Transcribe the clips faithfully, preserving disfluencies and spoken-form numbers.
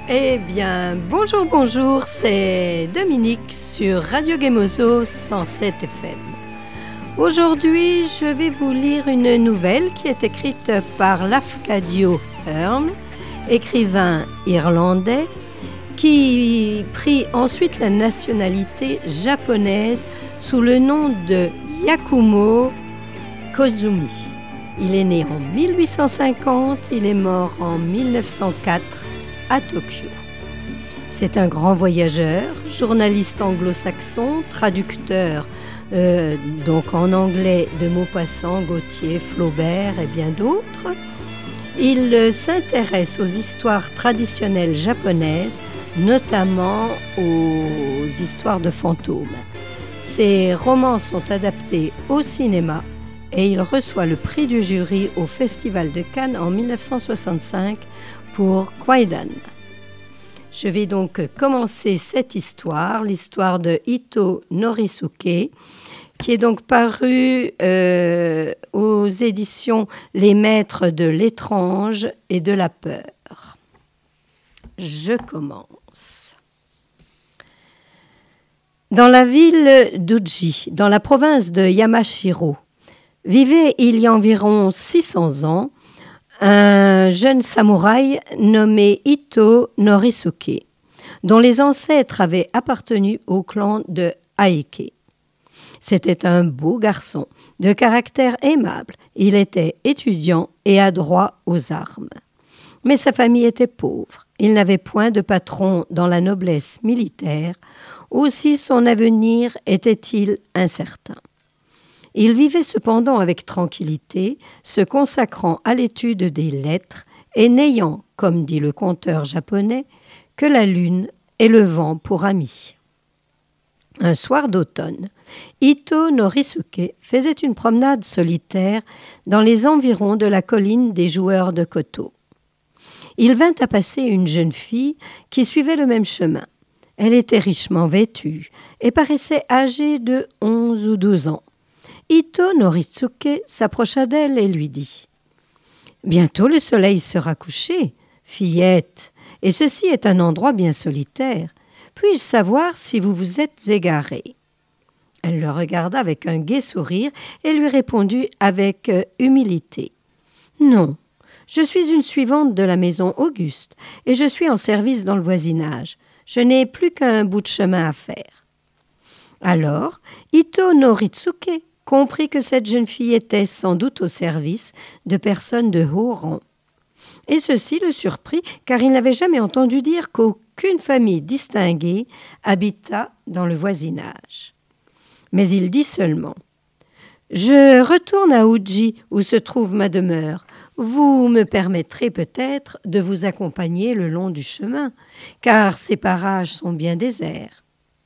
Eh bien, bonjour, bonjour, c'est Dominique sur Radio Gemozo cent sept F M. Aujourd'hui, je vais vous lire une nouvelle qui est écrite par Lafcadio Hearn, écrivain irlandais, qui prit ensuite la nationalité japonaise sous le nom de Yakumo Kozumi. Il est né en mille huit cent cinquante, il est mort en mille neuf cent quatre à Tokyo. C'est un grand voyageur, journaliste anglo-saxon, traducteur euh, donc en anglais de Maupassant, Gautier, Flaubert et bien d'autres. Il euh, s'intéresse aux histoires traditionnelles japonaises, notamment aux histoires de fantômes. Ses romans sont adaptés au cinéma et il reçoit le prix du jury au Festival de Cannes en mille neuf cent soixante-cinq pour Kwaidan. Je vais donc commencer cette histoire, l'histoire de Ito Norisuke, qui est donc parue euh, aux éditions Les Maîtres de l'étrange et de la peur. Je commence. Dans la ville d'Uji, dans la province de Yamashiro, vivait il y a environ six cents ans un jeune samouraï nommé Ito Norisuke, dont les ancêtres avaient appartenu au clan de Aike. C'était un beau garçon, de caractère aimable. Il était étudiant et adroit aux armes. Mais sa famille était pauvre. Il n'avait point de patron dans la noblesse militaire. Aussi son avenir était-il incertain. Il vivait cependant avec tranquillité, se consacrant à l'étude des lettres et n'ayant, comme dit le conteur japonais, que la lune et le vent pour amis. Un soir d'automne, Ito Norisuke faisait une promenade solitaire dans les environs de la colline des joueurs de koto. Il vint à passer une jeune fille qui suivait le même chemin. Elle était richement vêtue et paraissait âgée de onze ou douze ans. Ito Norisuke s'approcha d'elle et lui dit « Bientôt le soleil sera couché, fillette, et ceci est un endroit bien solitaire. Puis-je savoir si vous vous êtes égarée ?» Elle le regarda avec un gai sourire et lui répondit avec euh, humilité « Non, je suis une suivante de la maison Auguste et je suis en service dans le voisinage. Je n'ai plus qu'un bout de chemin à faire. » Alors, Ito Norisuke comprit que cette jeune fille était sans doute au service de personnes de haut rang. Et ceci le surprit, car il n'avait jamais entendu dire qu'aucune famille distinguée habita dans le voisinage. Mais il dit seulement « Je retourne à Uji, où se trouve ma demeure. Vous me permettrez peut-être de vous accompagner le long du chemin, car ces parages sont bien déserts. »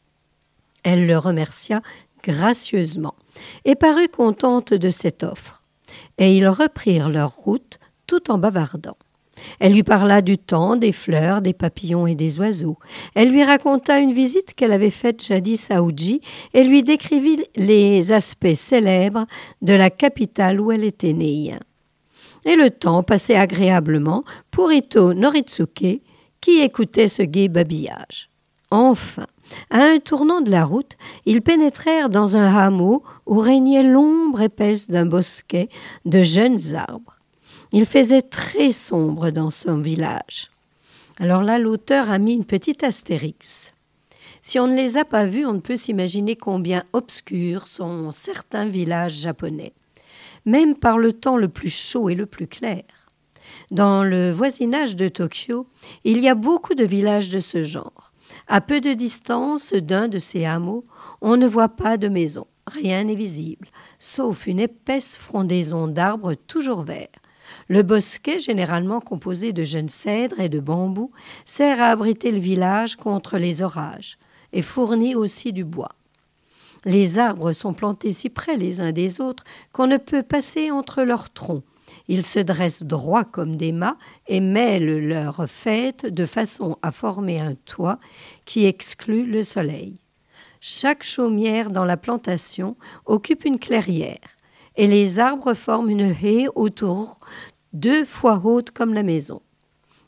Elle le remercia gracieusement et parut contente de cette offre. Et ils reprirent leur route tout en bavardant. Elle lui parla du temps, des fleurs, des papillons et des oiseaux. Elle lui raconta une visite qu'elle avait faite jadis à Uji et lui décrivit les aspects célèbres de la capitale où elle était née. Et le temps passait agréablement pour Ito Norisuke qui écoutait ce gai babillage. Enfin, à un tournant de la route, ils pénétrèrent dans un hameau où régnait l'ombre épaisse d'un bosquet de jeunes arbres. Il faisait très sombre dans son village. Alors là, l'auteur a mis une petite astérix. Si on ne les a pas vus, on ne peut s'imaginer combien obscurs sont certains villages japonais, même par le temps le plus chaud et le plus clair. Dans le voisinage de Tokyo, il y a beaucoup de villages de ce genre. À peu de distance d'un de ces hameaux, on ne voit pas de maison, rien n'est visible, sauf une épaisse frondaison d'arbres toujours verts. Le bosquet, généralement composé de jeunes cèdres et de bambous, sert à abriter le village contre les orages et fournit aussi du bois. Les arbres sont plantés si près les uns des autres qu'on ne peut passer entre leurs troncs. Ils se dressent droits comme des mâts et mêlent leurs faîtes de façon à former un toit qui exclut le soleil. Chaque chaumière dans la plantation occupe une clairière et les arbres forment une haie autour deux fois haute comme la maison.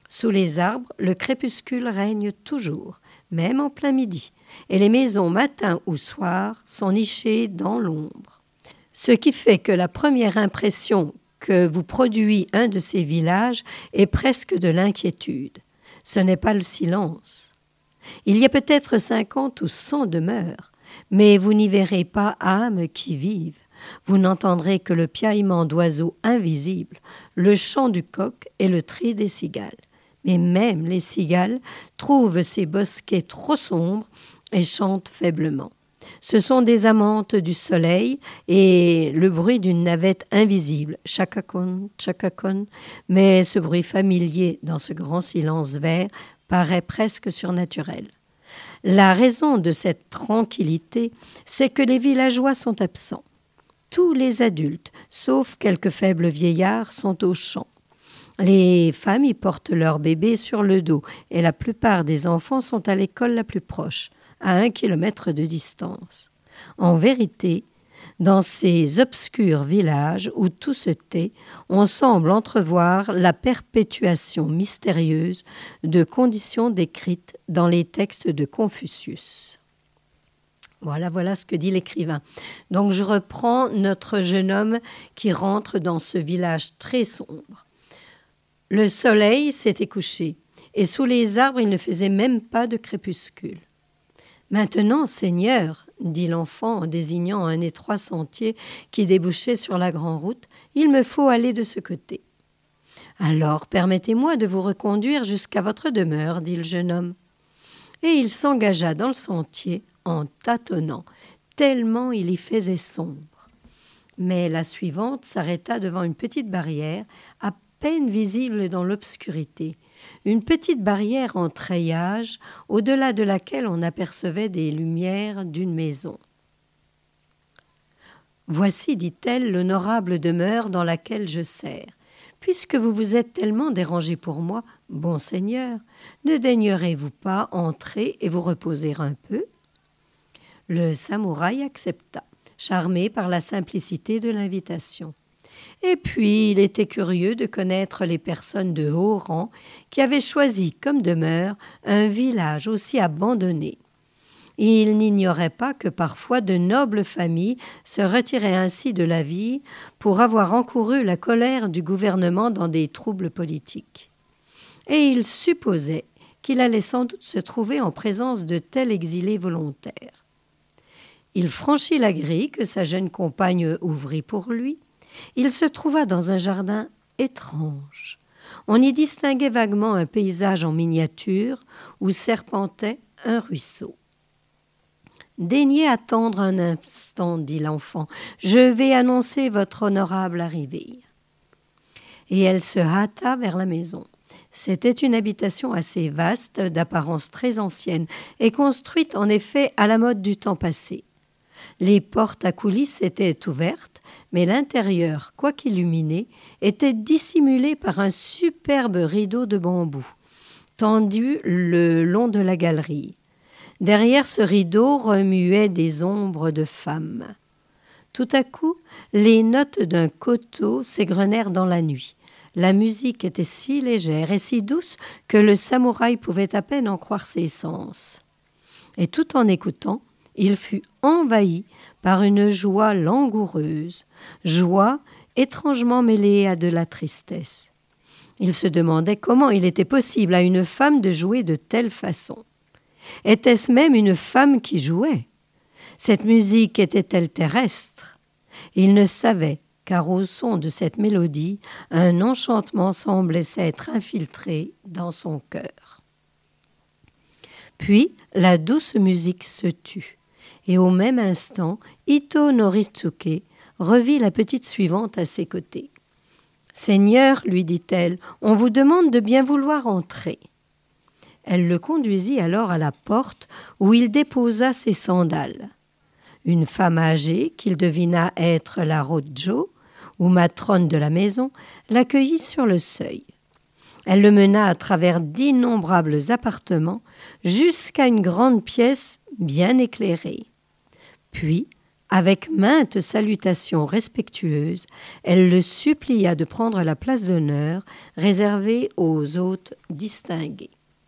Sous les arbres, le crépuscule règne toujours, même en plein midi, et les maisons matin ou soir sont nichées dans l'ombre. Ce qui fait que la première impression que vous produit un de ces villages est presque de l'inquiétude. Ce n'est pas le silence. Il y a peut-être cinquante ou cent demeures, mais vous n'y verrez pas âme qui vive. Vous n'entendrez que le piaillement d'oiseaux invisibles, le chant du coq et le tri des cigales. Mais même les cigales trouvent ces bosquets trop sombres et chantent faiblement. Ce sont des amantes du soleil et le bruit d'une navette invisible, chacacon, chacacon, mais ce bruit familier dans ce grand silence vert paraît presque surnaturel. La raison de cette tranquillité, c'est que les villageois sont absents. Tous les adultes, sauf quelques faibles vieillards, sont au champ. Les femmes y portent leurs bébés sur le dos et la plupart des enfants sont à l'école la plus proche, à un kilomètre de distance. En vérité, dans ces obscurs villages où tout se tait, on semble entrevoir la perpétuation mystérieuse de conditions décrites dans les textes de Confucius. Voilà, voilà ce que dit l'écrivain. Donc je reprends notre jeune homme qui rentre dans ce village très sombre. Le soleil s'était couché, et sous les arbres il ne faisait même pas de crépuscule. « Maintenant, Seigneur, dit l'enfant en désignant un étroit sentier qui débouchait sur la grande route, il me faut aller de ce côté. »« Alors, permettez-moi de vous reconduire jusqu'à votre demeure, dit le jeune homme. » Et il s'engagea dans le sentier en tâtonnant, tellement il y faisait sombre. Mais la suivante s'arrêta devant une petite barrière, à peine visible dans l'obscurité. Une petite barrière en treillage, au-delà de laquelle on apercevait des lumières d'une maison. « Voici, dit-elle, l'honorable demeure dans laquelle je sers. Puisque vous vous êtes tellement dérangé pour moi, bon Seigneur, ne daignerez-vous pas entrer et vous reposer un peu ?» Le samouraï accepta, charmé par la simplicité de l'invitation. Et puis, il était curieux de connaître les personnes de haut rang qui avaient choisi comme demeure un village aussi abandonné. Il n'ignorait pas que parfois de nobles familles se retiraient ainsi de la vie pour avoir encouru la colère du gouvernement dans des troubles politiques. Et il supposait qu'il allait sans doute se trouver en présence de tels exilés volontaires. Il franchit la grille que sa jeune compagne ouvrit pour lui. Il se trouva dans un jardin étrange. On y distinguait vaguement un paysage en miniature où serpentait un ruisseau. « Daignez attendre un instant, dit l'enfant, je vais annoncer votre honorable arrivée. » Et elle se hâta vers la maison. C'était une habitation assez vaste, d'apparence très ancienne, et construite en effet à la mode du temps passé. Les portes à coulisses étaient ouvertes, mais l'intérieur, quoiqu'illuminé, était dissimulé par un superbe rideau de bambou, tendu le long de la galerie. Derrière ce rideau remuaient des ombres de femmes. Tout à coup, les notes d'un koto s'égrenèrent dans la nuit. La musique était si légère et si douce que le samouraï pouvait à peine en croire ses sens. Et tout en écoutant, il fut envahi par une joie langoureuse, joie étrangement mêlée à de la tristesse. Il se demandait comment il était possible à une femme de jouer de telle façon. Était-ce même une femme qui jouait ? Cette musique était-elle terrestre ? Il ne savait, car au son de cette mélodie, un enchantement semblait s'être infiltré dans son cœur. Puis, la douce musique se tut. Et au même instant, Ito Noritsuke revit la petite suivante à ses côtés. « Seigneur, lui dit-elle, on vous demande de bien vouloir entrer. » Elle le conduisit alors à la porte où il déposa ses sandales. Une femme âgée, qu'il devina être la Rojo, ou matrone de la maison, l'accueillit sur le seuil. Elle le mena à travers d'innombrables appartements jusqu'à une grande pièce bien éclairée. Puis, Avec maintes salutations respectueuses, elle le supplia de prendre la place d'honneur réservée aux hôtes distingués.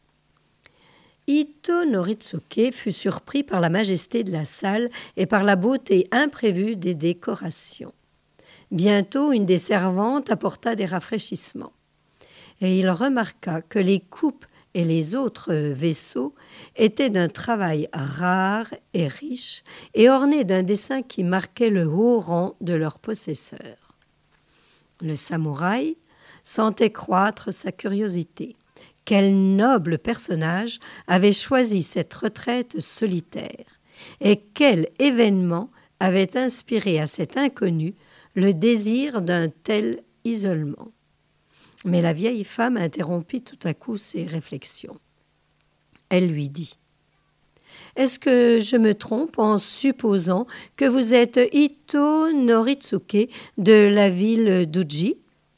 Ito Noritsuke fut surpris par la majesté de la salle et par la beauté imprévue des décorations. Bientôt, une des servantes apporta des rafraîchissements, et il remarqua que les coupes et les autres vaisseaux étaient d'un travail rare et riche et ornés d'un dessin qui marquait le haut rang de leur possesseur. Le samouraï sentait croître sa curiosité. Quel noble personnage avait choisi cette retraite solitaire et quel événement avait inspiré à cet inconnu le désir d'un tel isolement. Mais la vieille femme interrompit tout à coup ses réflexions. Elle lui dit « Est-ce que je me trompe en supposant que vous êtes Ito Noritsuke de la ville d'Uji ?»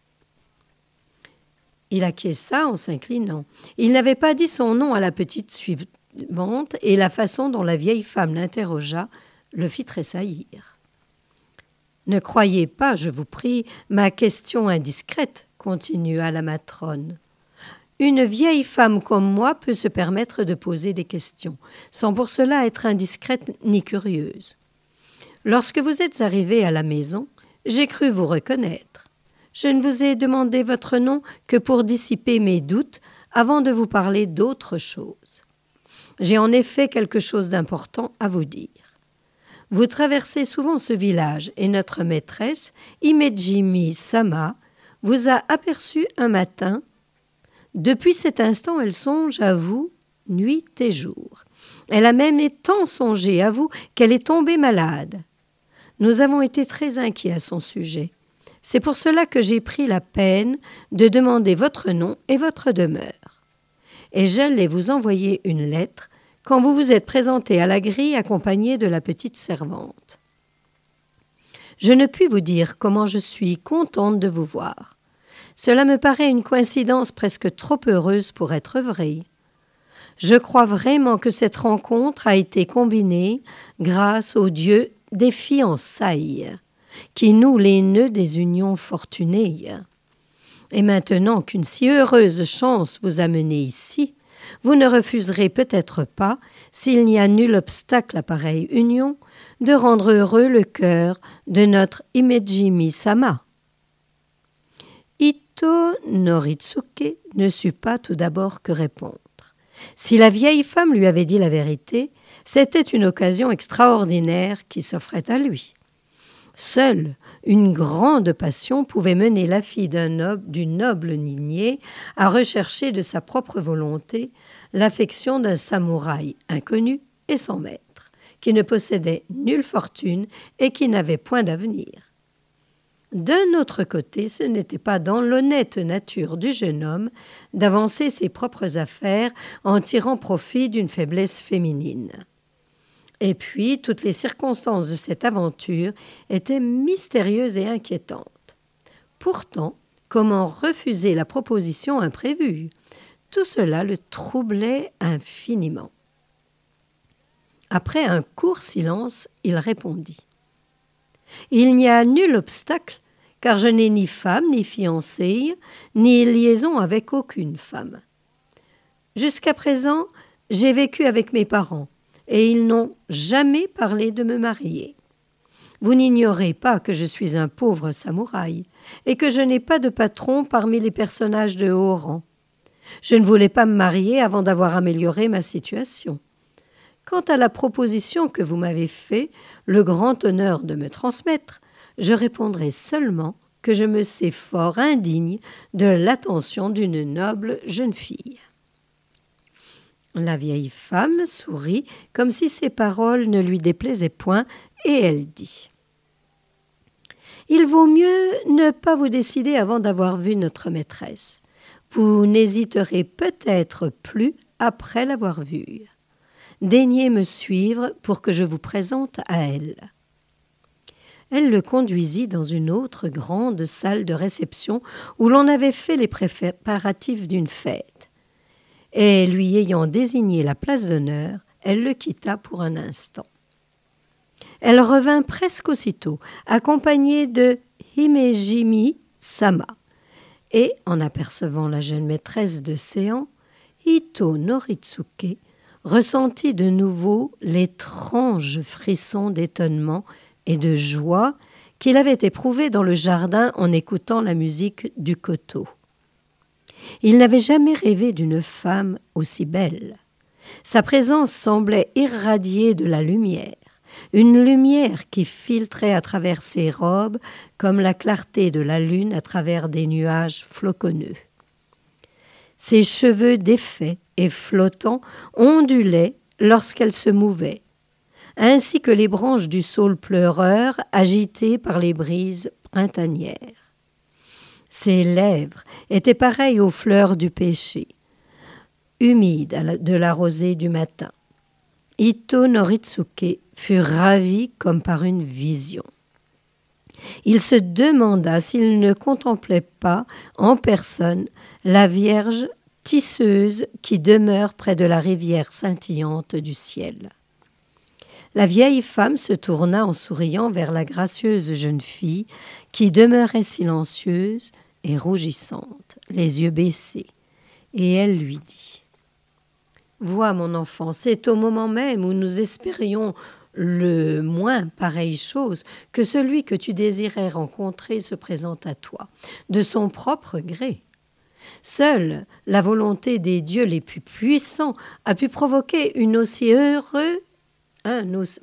Il acquiesça en s'inclinant. Il n'avait pas dit son nom à la petite suivante et la façon dont la vieille femme l'interrogea le fit tressaillir. « Ne croyez pas, je vous prie, ma question indiscrète, continua la matrone. Une vieille femme comme moi peut se permettre de poser des questions, sans pour cela être indiscrète ni curieuse. Lorsque vous êtes arrivée à la maison, j'ai cru vous reconnaître. Je ne vous ai demandé votre nom que pour dissiper mes doutes avant de vous parler d'autre chose. J'ai en effet quelque chose d'important à vous dire. Vous traversez souvent ce village et notre maîtresse, Imejimi-sama, vous a aperçu un matin. Depuis cet instant, elle songe à vous nuit et jour. Elle a même tant songé à vous qu'elle est tombée malade. Nous avons été très inquiets à son sujet. C'est pour cela que j'ai pris la peine de demander votre nom et votre demeure. Et j'allais vous envoyer une lettre quand vous vous êtes présenté à la grille accompagné de la petite servante. Je ne puis vous dire comment je suis contente de vous voir. Cela me paraît une coïncidence presque trop heureuse pour être vraie. Je crois vraiment que cette rencontre a été combinée grâce au Dieu des fiançailles, qui noue les nœuds des unions fortunées. Et maintenant qu'une si heureuse chance vous a mené ici, vous ne refuserez peut-être pas, s'il n'y a nul obstacle à pareille union, de rendre heureux le cœur de notre Imejimi-sama. Ito Noritsuke ne sut pas tout d'abord que répondre. Si la vieille femme lui avait dit la vérité, c'était une occasion extraordinaire qui s'offrait à lui. Seule une grande passion pouvait mener la fille d'un noble, d'une noble lignée à rechercher de sa propre volonté l'affection d'un samouraï inconnu et sans maître, qui ne possédait nulle fortune et qui n'avait point d'avenir. D'un autre côté, ce n'était pas dans l'honnête nature du jeune homme d'avancer ses propres affaires en tirant profit d'une faiblesse féminine. Et puis, toutes les circonstances de cette aventure étaient mystérieuses et inquiétantes. Pourtant, comment refuser la proposition imprévue ? Tout cela le troublait infiniment. Après un court silence, il répondit. « Il n'y a nul obstacle, car je n'ai ni femme, ni fiancée, ni liaison avec aucune femme. Jusqu'à présent, j'ai vécu avec mes parents, et ils n'ont jamais parlé de me marier. Vous n'ignorez pas que je suis un pauvre samouraï et que je n'ai pas de patron parmi les personnages de haut rang. Je ne voulais pas me marier avant d'avoir amélioré ma situation. Quant à la proposition que vous m'avez fait le grand honneur de me transmettre, je répondrai seulement que je me sais fort indigne de l'attention d'une noble jeune fille. » La vieille femme sourit comme si ces paroles ne lui déplaisaient point et elle dit « Il vaut mieux ne pas vous décider avant d'avoir vu notre maîtresse. Vous n'hésiterez peut-être plus après l'avoir vue. Daignez me suivre pour que je vous présente à elle. » Elle le conduisit dans une autre grande salle de réception où l'on avait fait les préparatifs d'une fête. Et lui ayant désigné la place d'honneur, elle le quitta pour un instant. Elle revint presque aussitôt, accompagnée de Himejimi-sama, et, en apercevant la jeune maîtresse de séant, Ito Noritsuke ressentit de nouveau l'étrange frisson d'étonnement et de joie qu'il avait éprouvé dans le jardin en écoutant la musique du koto. Il n'avait jamais rêvé d'une femme aussi belle. Sa présence semblait irradier de la lumière, une lumière qui filtrait à travers ses robes comme la clarté de la lune à travers des nuages floconneux. Ses cheveux défaits et flottants ondulaient lorsqu'elle se mouvait, ainsi que les branches du saule pleureur agitées par les brises printanières. Ses lèvres étaient pareilles aux fleurs du péché, humides de la rosée du matin. Ito Noritsuke fut ravi comme par une vision. Il se demanda s'il ne contemplait pas en personne la Vierge tisseuse qui demeure près de la rivière scintillante du ciel. La vieille femme se tourna en souriant vers la gracieuse jeune fille qui demeurait silencieuse et rougissante, les yeux baissés, et elle lui dit « Vois, mon enfant, c'est au moment même où nous espérions le moins pareille chose que celui que tu désirais rencontrer se présente à toi, de son propre gré. Seule la volonté des dieux les plus puissants a pu provoquer une aussi heureux, un aussi,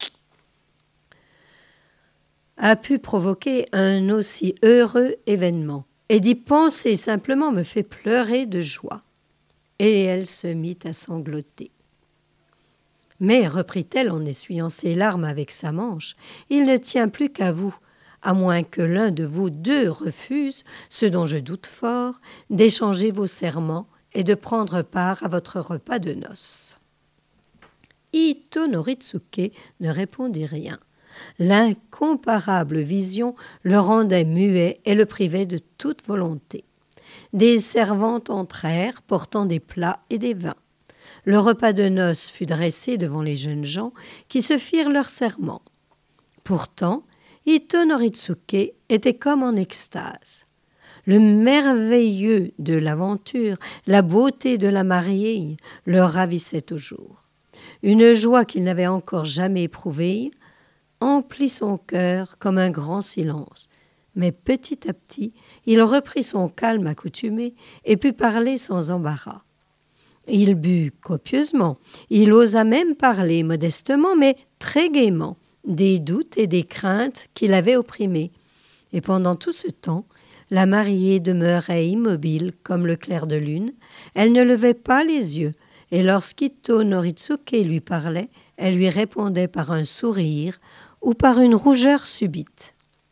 a pu provoquer un aussi heureux événement, et d'y penser simplement me fait pleurer de joie. » Et elle se mit à sangloter. « Mais, reprit-elle en essuyant ses larmes avec sa manche, il ne tient plus qu'à vous, à moins que l'un de vous deux refuse, ce dont je doute fort, d'échanger vos serments et de prendre part à votre repas de noces. » Ito Noritsuke ne répondit rien. L'incomparable vision le rendait muet et le privait de toute volonté. Des servantes entrèrent, portant des plats et des vins. Le repas de noces fut dressé devant les jeunes gens qui se firent leur serment. Pourtant, Ito Noritsuke était comme en extase. Le merveilleux de l'aventure, la beauté de la mariée le ravissait toujours. Une joie qu'il n'avait encore jamais éprouvée emplit son cœur comme un grand silence. Mais petit à petit, il reprit son calme accoutumé et put parler sans embarras. Il but copieusement, il osa même parler modestement, mais très gaiement, des doutes et des craintes qui l'avaient opprimé. Et pendant tout ce temps, la mariée demeurait immobile comme le clair de lune. Elle ne levait pas les yeux, et lorsqu'Ito Noritsuke lui parlait, elle lui répondait par un sourire ou par une rougeur subite.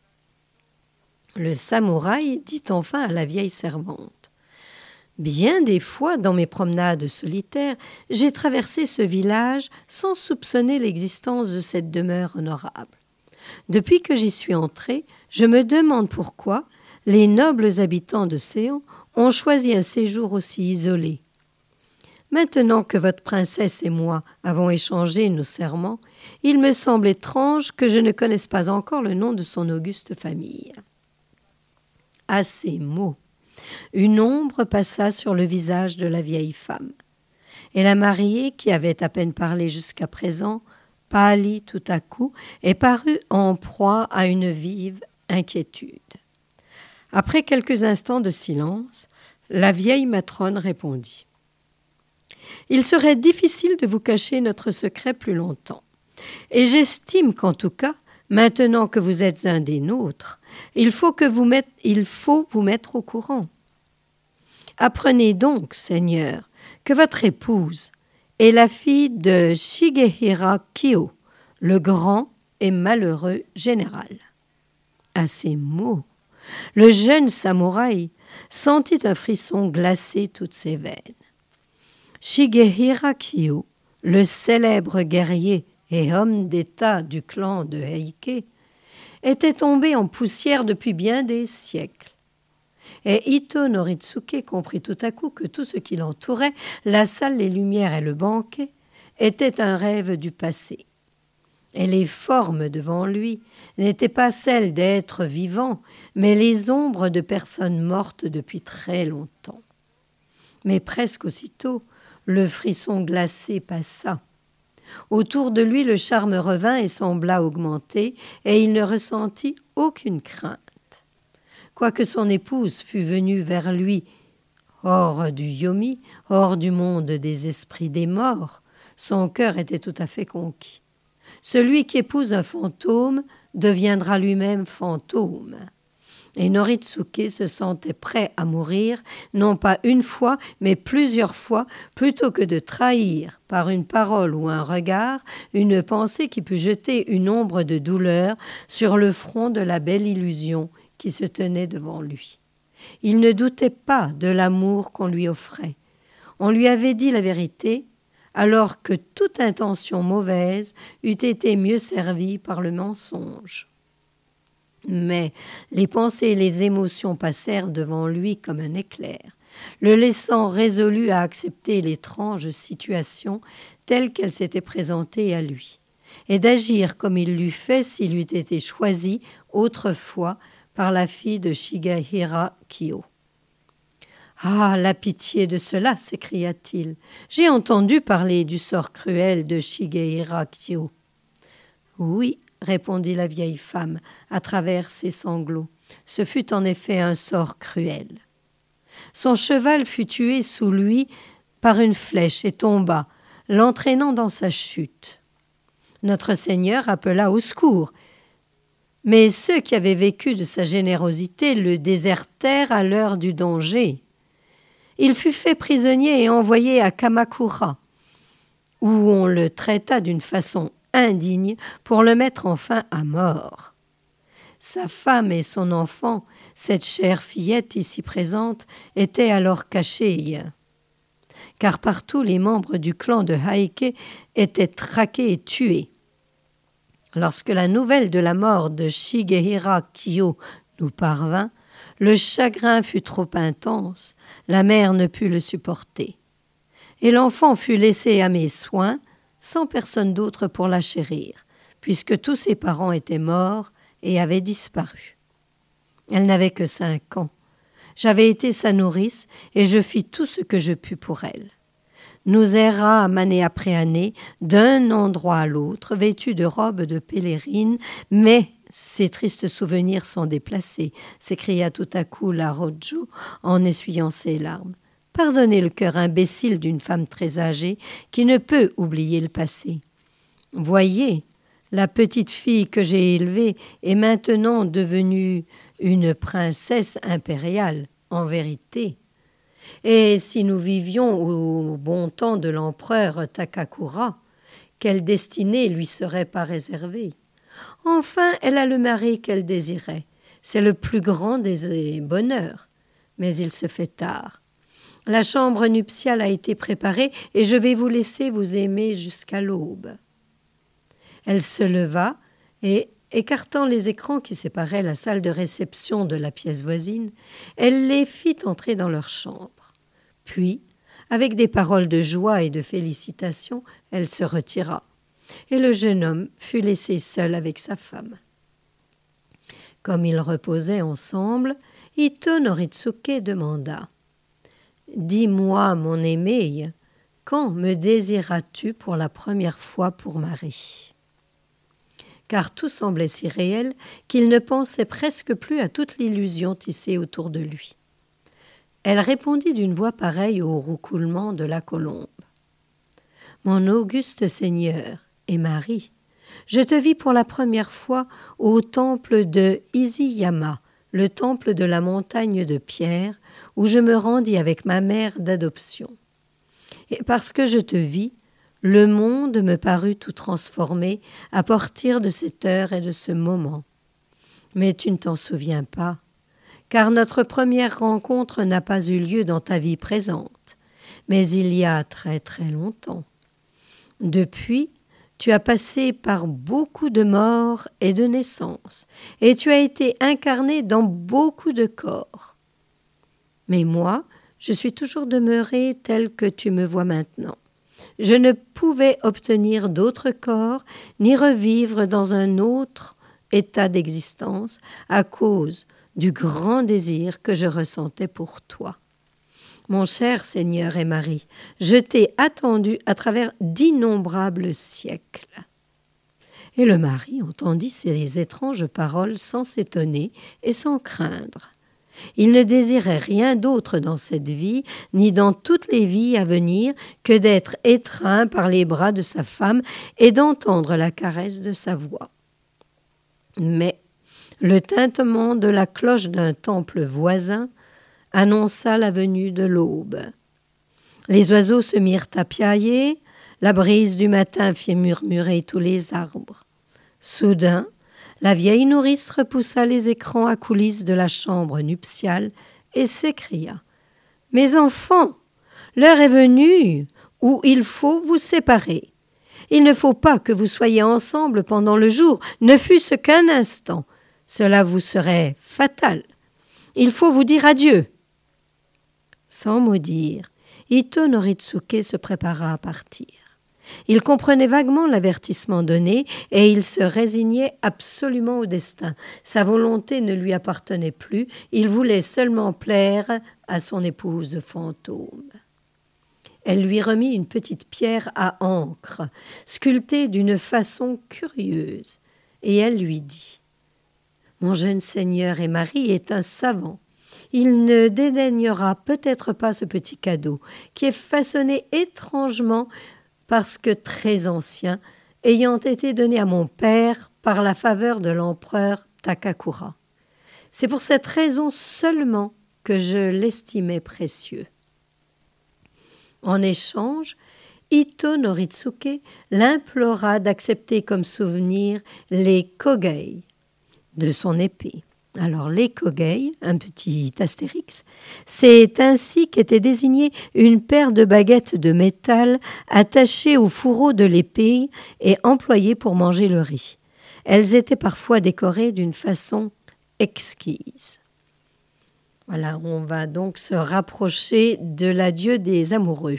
Le samouraï dit enfin à la vieille servante. Bien des fois, dans mes promenades solitaires, j'ai traversé ce village sans soupçonner l'existence de cette demeure honorable. Depuis que j'y suis entré, je me demande pourquoi les nobles habitants de Séant ont choisi un séjour aussi isolé. Maintenant que votre princesse et moi avons échangé nos serments, il me semble étrange que je ne connaisse pas encore le nom de son auguste famille. » À ces mots, une ombre passa sur le visage de la vieille femme. Et la mariée, qui avait à peine parlé jusqu'à présent, pâlit tout à coup et parut en proie à une vive inquiétude. Après quelques instants de silence, la vieille matrone répondit. « Il serait difficile de vous cacher notre secret plus longtemps. Et j'estime qu'en tout cas, maintenant que vous êtes un des nôtres, il faut, que vous mette, il faut vous mettre au courant. Apprenez donc, Seigneur, que votre épouse est la fille de Shigehira Kyo, le grand et malheureux général. » À ces mots, le jeune samouraï sentit un frisson glacer toutes ses veines. Shigehira Kyo, le célèbre guerrier et homme d'État du clan de Heike, était tombé en poussière depuis bien des siècles. Et Ito Noritsuke comprit tout à coup que tout ce qui l'entourait, la salle, les lumières et le banquet, était un rêve du passé. et les formes devant lui n'étaient pas celles d'êtres vivants, mais les ombres de personnes mortes depuis très longtemps. Mais presque aussitôt, le frisson glacé passa. Autour de lui, le charme revint et sembla augmenter, et il ne ressentit aucune crainte. Quoique son épouse fût venue vers lui hors du yomi, hors du monde des esprits des morts, son cœur était tout à fait conquis. Celui qui épouse un fantôme deviendra lui-même fantôme. Et Noritsuke se sentait prêt à mourir, non pas une fois, mais plusieurs fois, plutôt que de trahir, par une parole ou un regard, une pensée qui pût jeter une ombre de douleur sur le front de la belle illusion qui se tenait devant lui. Il ne doutait pas de l'amour qu'on lui offrait. On lui avait dit la vérité, alors que toute intention mauvaise eût été mieux servie par le mensonge. Mais les pensées et les émotions passèrent devant lui comme un éclair, le laissant résolu à accepter l'étrange situation telle qu'elle s'était présentée à lui, et d'agir comme il l'eût fait s'il eût été choisi autrefois par la fille de Shigehira Kyo. « Ah, la pitié de cela !» s'écria-t-il. « J'ai entendu parler du sort cruel de Shigehira Kyo. »« Oui, » répondit la vieille femme à travers ses sanglots. Ce fut en effet un sort cruel. Son cheval fut tué sous lui par une flèche et tomba, l'entraînant dans sa chute. Notre Seigneur appela au secours, mais ceux qui avaient vécu de sa générosité le désertèrent à l'heure du danger. Il fut fait prisonnier et envoyé à Kamakura, où on le traita d'une façon indigne pour le mettre enfin à mort. Sa femme et son enfant, cette chère fillette ici présente, étaient alors cachés, car partout les membres du clan de Heike étaient traqués et tués. Lorsque la nouvelle de la mort de Shigehira Kyo nous parvint, le chagrin fut trop intense, la mère ne put le supporter. Et l'enfant fut laissé à mes soins, sans personne d'autre pour la chérir, puisque tous ses parents étaient morts et avaient disparu. Elle n'avait que cinq ans. J'avais été sa nourrice et je fis tout ce que je pus pour elle. Nous errâmes année après année, d'un endroit à l'autre, vêtus de robes de pèlerines, mais ces tristes souvenirs sont déplacés, s'écria tout à coup la Rojo en essuyant ses larmes. Pardonnez le cœur imbécile d'une femme très âgée qui ne peut oublier le passé. Voyez, la petite fille que j'ai élevée est maintenant devenue une princesse impériale, en vérité. Et si nous vivions au bon temps de l'empereur Takakura, quelle destinée lui serait pas réservée? Enfin, elle a le mari qu'elle désirait. C'est le plus grand des bonheurs. Mais il se fait tard. La chambre nuptiale a été préparée et je vais vous laisser vous aimer jusqu'à l'aube. » Elle se leva et, écartant les écrans qui séparaient la salle de réception de la pièce voisine, elle les fit entrer dans leur chambre. Puis, avec des paroles de joie et de félicitations, elle se retira, et le jeune homme fut laissé seul avec sa femme. Comme ils reposaient ensemble, Ito Noritsuke demanda « Dis-moi, mon aimé, quand me désiras-tu pour la première fois pour mari ?» Car tout semblait si réel qu'il ne pensait presque plus à toute l'illusion tissée autour de lui. Elle répondit d'une voix pareille au roucoulement de la colombe. « Mon auguste Seigneur et mari, je te vis pour la première fois au temple de Iziyama, le temple de la montagne de pierre, où je me rendis avec ma mère d'adoption. Et parce que je te vis, le monde me parut tout transformé à partir de cette heure et de ce moment. Mais tu ne t'en souviens pas, car notre première rencontre n'a pas eu lieu dans ta vie présente, mais il y a très très longtemps. Depuis, tu as passé par beaucoup de morts et de naissances, et tu as été incarné dans beaucoup de corps. Mais moi, je suis toujours demeurée telle que tu me vois maintenant. Je ne pouvais obtenir d'autre corps, ni revivre dans un autre état d'existence à cause du grand désir que je ressentais pour toi. Mon cher Seigneur et Marie, je t'ai attendu à travers d'innombrables siècles. » Et le mari entendit ces étranges paroles sans s'étonner et sans craindre. Il ne désirait rien d'autre dans cette vie, ni dans toutes les vies à venir, que d'être étreint par les bras de sa femme et d'entendre la caresse de sa voix. Mais le tintement de la cloche d'un temple voisin annonça la venue de l'aube. Les oiseaux se mirent à piailler, la brise du matin fit murmurer tous les arbres. Soudain, la vieille nourrice repoussa les écrans à coulisses de la chambre nuptiale et s'écria « Mes enfants, l'heure est venue où il faut vous séparer. Il ne faut pas que vous soyez ensemble pendant le jour, ne fût-ce qu'un instant. Cela vous serait fatal. Il faut vous dire adieu. » Sans mot dire, Ito Noritsuke se prépara à partir. Il comprenait vaguement l'avertissement donné et il se résignait absolument au destin. Sa volonté ne lui appartenait plus, il voulait seulement plaire à son épouse fantôme. Elle lui remit une petite pierre à encre, sculptée d'une façon curieuse, et elle lui dit « Mon jeune seigneur et mari est un savant. Il ne dédaignera peut-être pas ce petit cadeau, qui est façonné étrangement parce que très ancien, ayant été donné à mon père par la faveur de l'empereur Takakura. C'est pour cette raison seulement que je l'estimais précieux. » En échange, Ito Noritsuke l'implora d'accepter comme souvenir les kogei de son épée. Alors les kogei, un petit astérix, c'est ainsi qu'était désignée une paire de baguettes de métal attachées au fourreau de l'épée et employées pour manger le riz. Elles étaient parfois décorées d'une façon exquise. Voilà, on va donc se rapprocher de l'adieu des amoureux.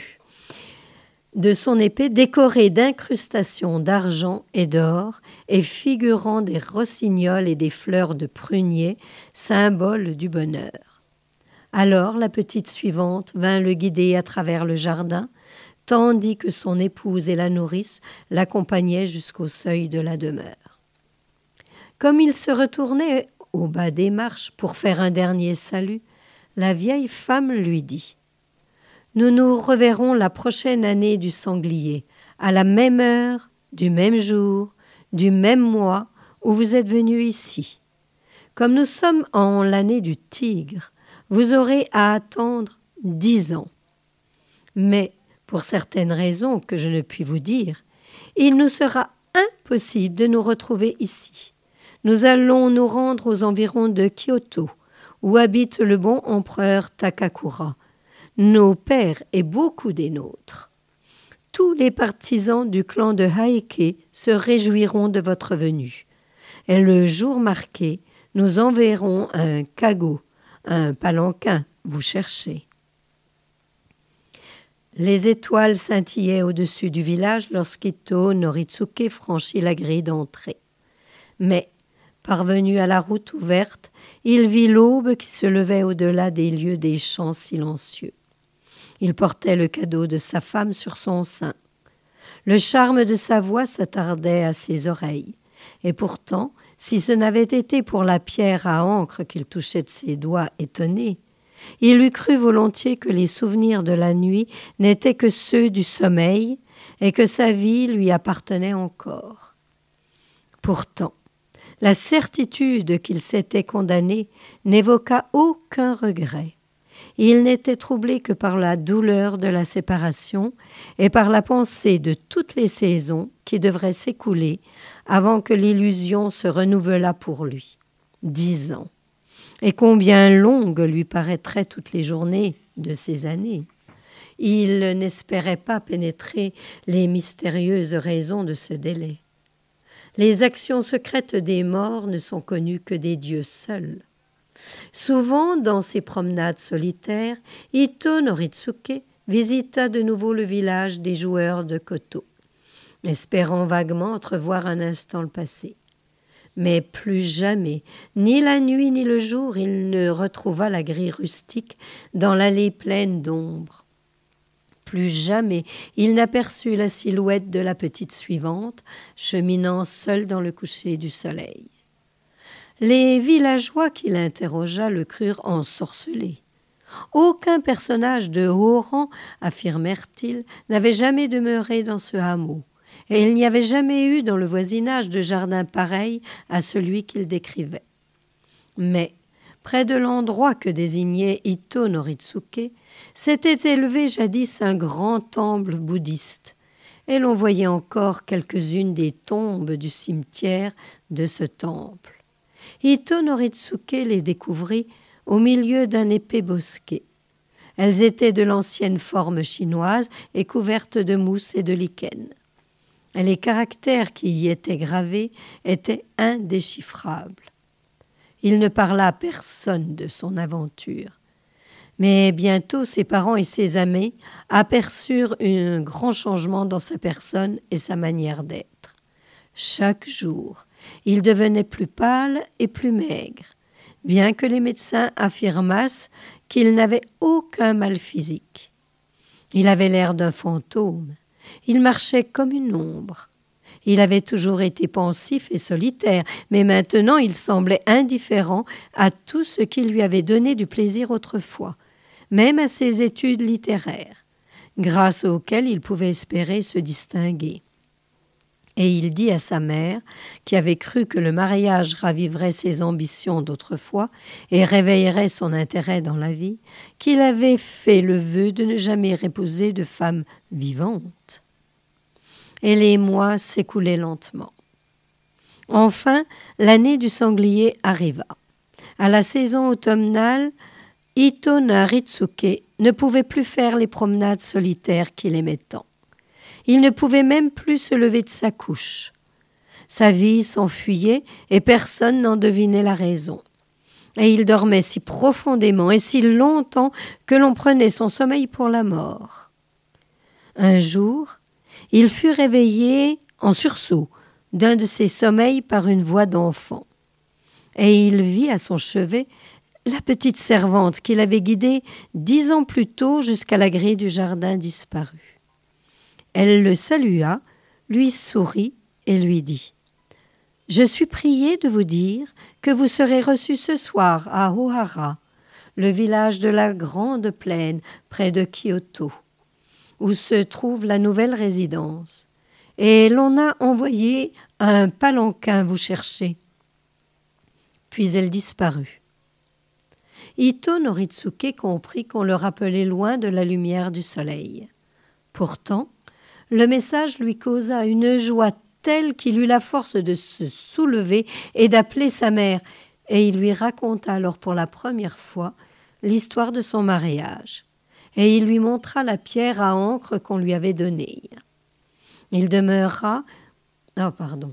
De son épée décorée d'incrustations d'argent et d'or et figurant des rossignols et des fleurs de prunier, symbole du bonheur. Alors la petite suivante vint le guider à travers le jardin, tandis que son épouse et la nourrice l'accompagnaient jusqu'au seuil de la demeure. Comme il se retournait au bas des marches pour faire un dernier salut, la vieille femme lui dit « Nous nous reverrons la prochaine année du sanglier, à la même heure, du même jour, du même mois où vous êtes venus ici. Comme nous sommes en l'année du tigre, vous aurez à attendre dix ans. Mais, pour certaines raisons que je ne puis vous dire, il nous sera impossible de nous retrouver ici. Nous allons nous rendre aux environs de Kyoto, où habite le bon empereur Takakura, nos pères et beaucoup des nôtres. Tous les partisans du clan de Haeke se réjouiront de votre venue. Et le jour marqué, nous enverrons un kago, un palanquin, vous chercher. » Les étoiles scintillaient au-dessus du village lorsqu'Ito Noritsuke franchit la grille d'entrée. Mais, parvenu à la route ouverte, il vit l'aube qui se levait au-delà des lieux des champs silencieux. Il portait le cadeau de sa femme sur son sein. Le charme de sa voix s'attardait à ses oreilles. Et pourtant, si ce n'avait été pour la pierre à encre qu'il touchait de ses doigts étonnés, il eût cru volontiers que les souvenirs de la nuit n'étaient que ceux du sommeil et que sa vie lui appartenait encore. Pourtant, la certitude qu'il s'était condamné n'évoqua aucun regret. Il n'était troublé que par la douleur de la séparation et par la pensée de toutes les saisons qui devraient s'écouler avant que l'illusion se renouvelât pour lui. Dix ans. Et combien longues lui paraîtraient toutes les journées de ces années. Il n'espérait pas pénétrer les mystérieuses raisons de ce délai. Les actions secrètes des morts ne sont connues que des dieux seuls. Souvent, dans ses promenades solitaires, Ito Noritsuke visita de nouveau le village des joueurs de koto, espérant vaguement entrevoir un instant le passé. Mais plus jamais, ni la nuit ni le jour, il ne retrouva la grille rustique dans l'allée pleine d'ombre. Plus jamais, il n'aperçut la silhouette de la petite suivante, cheminant seule dans le coucher du soleil. Les villageois qui l'interrogea le crurent ensorcelé. Aucun personnage de haut rang, affirmèrent-ils, n'avait jamais demeuré dans ce hameau. Et il n'y avait jamais eu dans le voisinage de jardin pareil à celui qu'il décrivait. Mais, près de l'endroit que désignait Ito Noritsuke, s'était élevé jadis un grand temple bouddhiste, et l'on voyait encore quelques-unes des tombes du cimetière de ce temple. Ito Noritsuke les découvrit au milieu d'un épais bosquet. Elles étaient de l'ancienne forme chinoise et couvertes de mousse et de lichen. Et les caractères qui y étaient gravés étaient indéchiffrables. Il ne parla à personne de son aventure. Mais bientôt ses parents et ses amis aperçurent un grand changement dans sa personne et sa manière d'être. Chaque jour, il devenait plus pâle et plus maigre, bien que les médecins affirmassent qu'il n'avait aucun mal physique. Il avait l'air d'un fantôme. Il marchait comme une ombre. Il avait toujours été pensif et solitaire, mais maintenant il semblait indifférent à tout ce qui lui avait donné du plaisir autrefois, même à ses études littéraires, grâce auxquelles il pouvait espérer se distinguer. Et il dit à sa mère, qui avait cru que le mariage raviverait ses ambitions d'autrefois et réveillerait son intérêt dans la vie, qu'il avait fait le vœu de ne jamais épouser de femme vivante. Et les mois s'écoulaient lentement. Enfin, l'année du sanglier arriva. À la saison automnale, Ito Noritsuke ne pouvait plus faire les promenades solitaires qu'il aimait tant. Il ne pouvait même plus se lever de sa couche. Sa vie s'enfuyait et personne n'en devinait la raison. Et il dormait si profondément et si longtemps que l'on prenait son sommeil pour la mort. Un jour, il fut réveillé en sursaut d'un de ses sommeils par une voix d'enfant. Et il vit à son chevet la petite servante qu'il avait guidée dix ans plus tôt jusqu'à la grille du jardin disparu. Elle le salua, lui sourit et lui dit « Je suis priée de vous dire que vous serez reçu ce soir à Ohara, le village de la Grande Plaine près de Kyoto, où se trouve la nouvelle résidence, et l'on a envoyé un palanquin vous chercher. » Puis elle disparut. Ito Noritsuke comprit qu'on le rappelait loin de la lumière du soleil. Pourtant, le message lui causa une joie telle qu'il eut la force de se soulever et d'appeler sa mère, et il lui raconta alors pour la première fois l'histoire de son mariage, et il lui montra la pierre à encre qu'on lui avait donnée. Il demeura... Oh, pardon.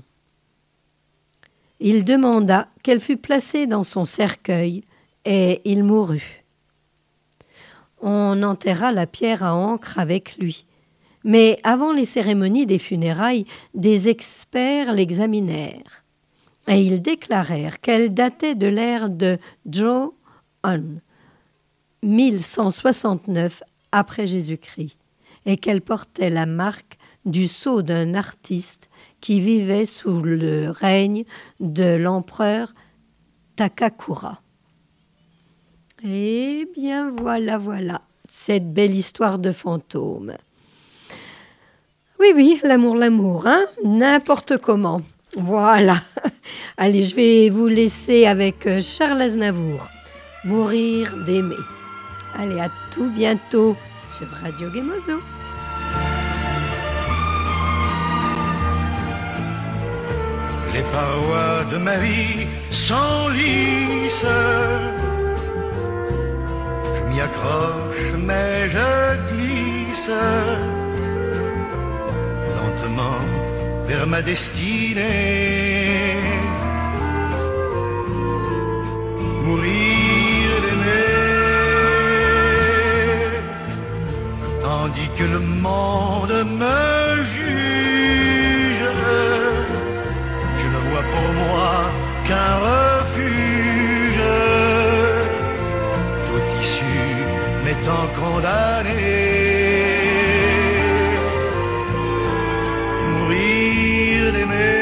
Il demanda qu'elle fût placée dans son cercueil, et il mourut. On enterra la pierre à encre avec lui. Mais avant les cérémonies des funérailles, des experts l'examinèrent. Et ils déclarèrent qu'elle datait de l'ère de Zhou-an, mille cent soixante-neuf après Jésus-Christ, et qu'elle portait la marque du sceau d'un artiste qui vivait sous le règne de l'empereur Takakura. Eh bien, voilà, voilà, cette belle histoire de fantôme. Oui, oui, l'amour, l'amour, hein, n'importe comment. Voilà. Allez, je vais vous laisser avec Charles Aznavour, Mourir d'aimer. Allez, à tout bientôt sur Radio Gemozo. Les parois de ma vie s'enlissent. Je m'y accroche, mais je glisse lentement vers ma destinée. Mourir d'aimer, que le monde me juge. Je ne vois pour moi qu'un refuge, tout issu m'étant condamné. Mourir d'aimer.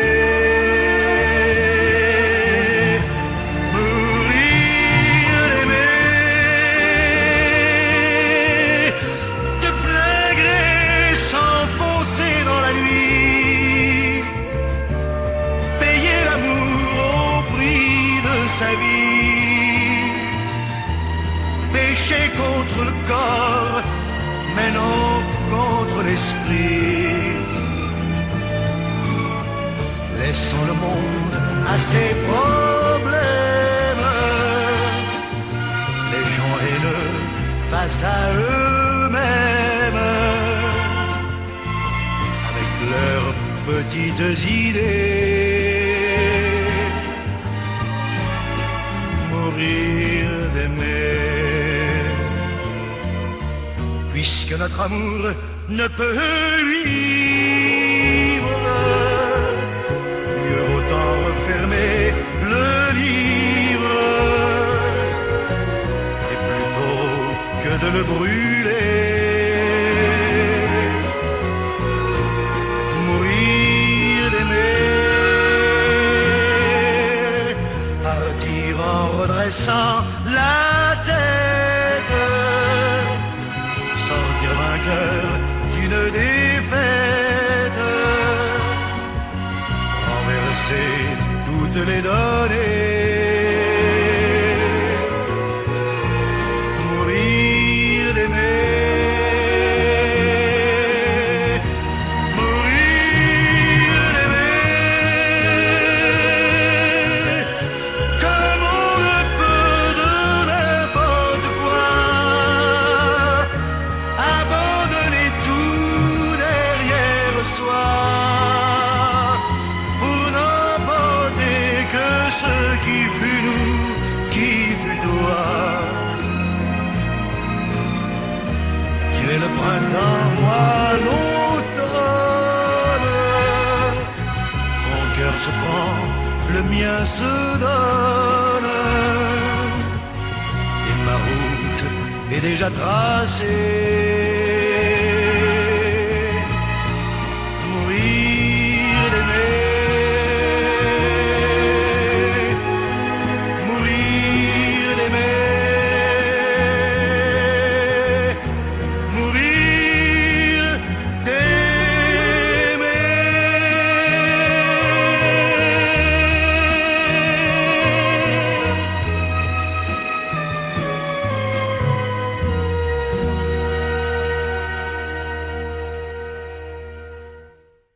Pécher contre le corps, mais non contre l'esprit. Laissons le monde à ses problèmes, les gens haineux face à eux-mêmes, avec leurs petites idées. Mourir d'aimer. Puisque notre amour ne peut vivre, mieux autant refermer le livre, et plutôt que de le brûler, mourir d'aimer, partir en redressant la tête, sortir vainqueur d'une défaite, renverser toutes les données, mourir d'aimer, mourir d'aimer, comme on le peut de n'importe quoi. Abandonner tout derrière soi, pour n'emporter que ce qui fut nous, qui fut toi. Tu es le printemps, moi l'automne. Mon cœur se prend, le mien se donne, et ma route est déjà tracée.